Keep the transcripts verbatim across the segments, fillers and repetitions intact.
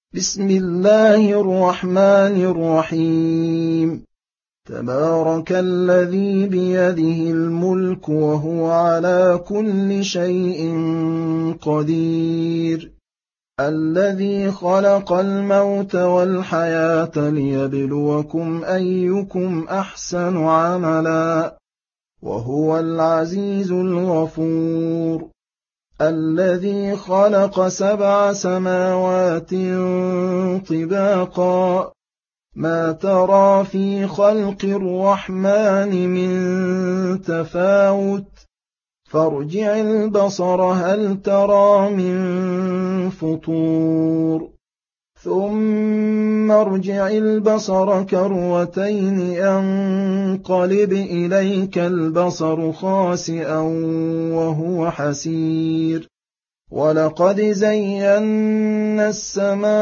بسم الله الرحمن الرحيم. تبارك الذي بيده الملك وهو على كل شيء قدير، الذي خلق الموت والحياة ليبلوكم أيكم أحسن عملا، وهو العزيز الغفور، الذي خلق سبع سماوات طباقا، ما ترى في خلق الرحمن من تفاوت، فارجع البصر هل ترى من فطور، ثم ارجع البصر كرتين ينقلب إليك البصر خاسئا وهو حسير، ولقد زينا السماء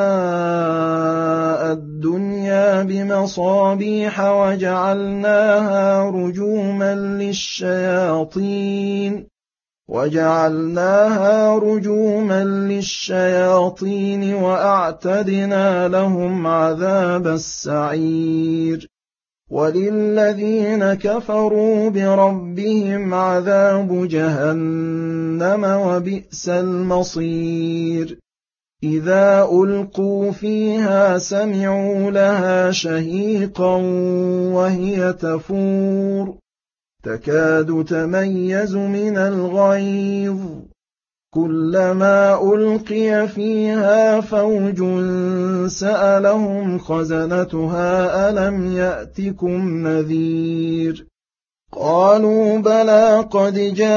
الدنيا بمصابيح وجعلناها رجوما للشياطين وجعلناها رجوما للشياطين وأعتدنا لهم عذاب السعير، وللذين كفروا بربهم عذاب جهنم وبئس المصير. إذا ألقوا فيها سمعوا لها شهيقا وهي تفور، تكاد تميز من الغيظ، كلما ألقي فيها فوج سألهم خزنتها ألم يأتكم نذير، قالوا بلى قد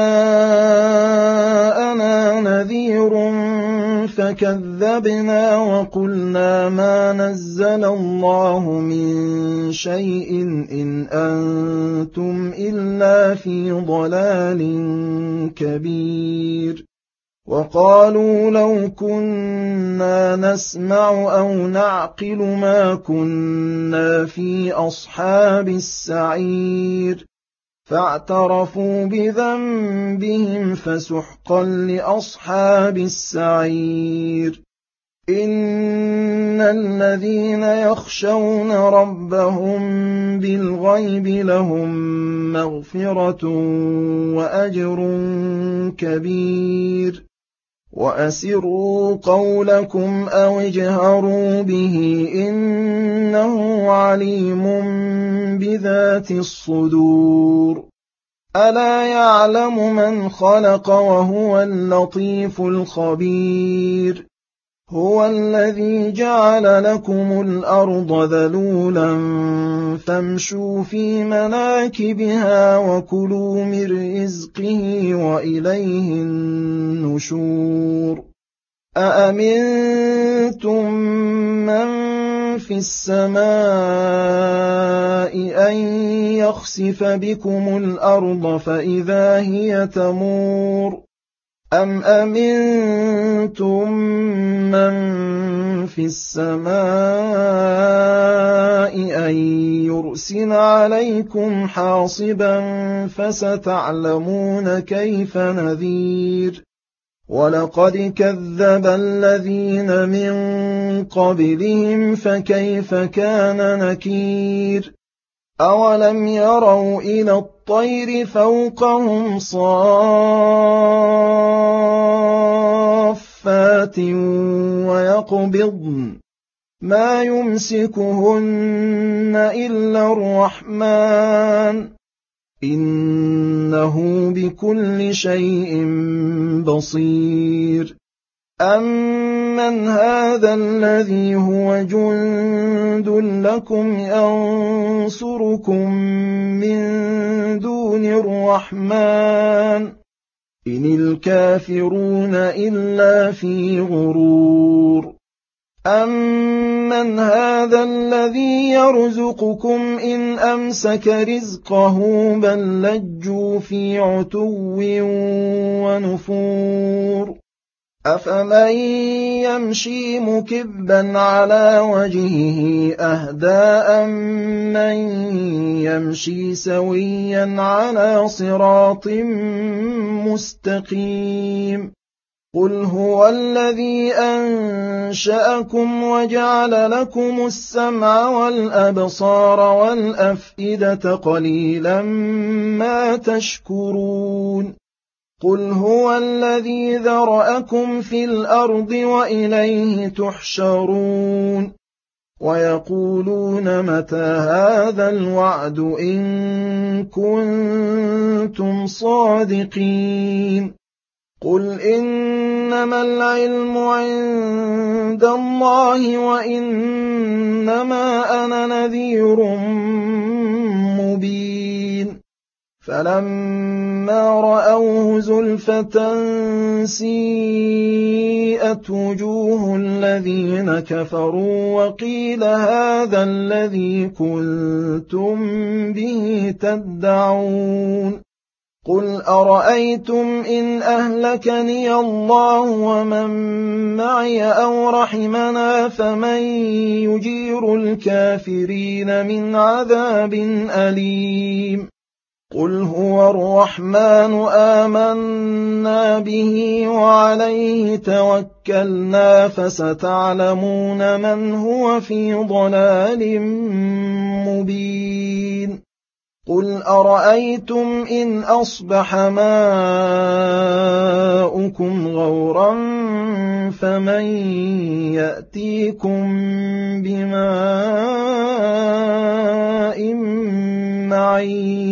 جاءنا نذير فكذبنا وقلنا ما نزل الله من شيء إن أنتم إلا في ضلال كبير، وقالوا لو كنا نسمع أو نعقل ما كنا في أصحاب السعير، فاعترفوا بذنبهم فسحقا لأصحاب السعير. إن الذين يخشون ربهم بالغيب لهم مغفرة وأجر كبير، وأسروا قولكم أو اجهروا به إنه عليم بذات الصدور. ألا يعلم من خلق وهو اللطيف الخبير. هو الذي جعل لكم الأرض ذلولا فامشوا في مناكبها وكلوا من رزقه وإليه النشور. أأمنتم من في السماء أن يخسف بكم الأرض فإذا هي تمور، أم أمنتم من في السماء أن يرسل عليكم حاصبا فستعلمون كيف نذير. ولقد كذب الذين من قبلهم فكيف كان نكير. أولم يروا إلى الطير فوقهم صافات ويقبضن ما يمسكهن إلا الرحمن إنه بكل شيء بصير. أمن هذا الذي هو جند لكم ينصركم من دون الرحمن إن الكافرون إلا في غرور. أمن هذا الذي يرزقكم إن أمسك رزقه بل لجوا في عتو ونفور. أفمن يمشي مكبا على وجهه أهدى أمن يمشي سويا على صراط مستقيم. قل هو الذي أنشأ أنشأكم وجعل لكم السمع والأبصار والأفئدة قليلا ما تشكرون قل هو الذي ذرأكم في الأرض وإليه تحشرون ويقولون متى هذا الوعد إن كنتم صادقين قل إنما العلم عند الله وإنما أنا نذير مبين فلما رأوه زلفة سيئت وجوه الذين كفروا وقيل هذا الذي كنتم به تدعون قل أرأيتم إن أهلكني الله ومن معي أو رحمنا فمن يجير الكافرين من عذاب أليم قل هو الرحمن آمنا به وعليه توكلنا فستعلمون من هو في ضلال مبين قل أرأيتم إن أصبح ماؤكم غورا فمن يأتيكم بماء معين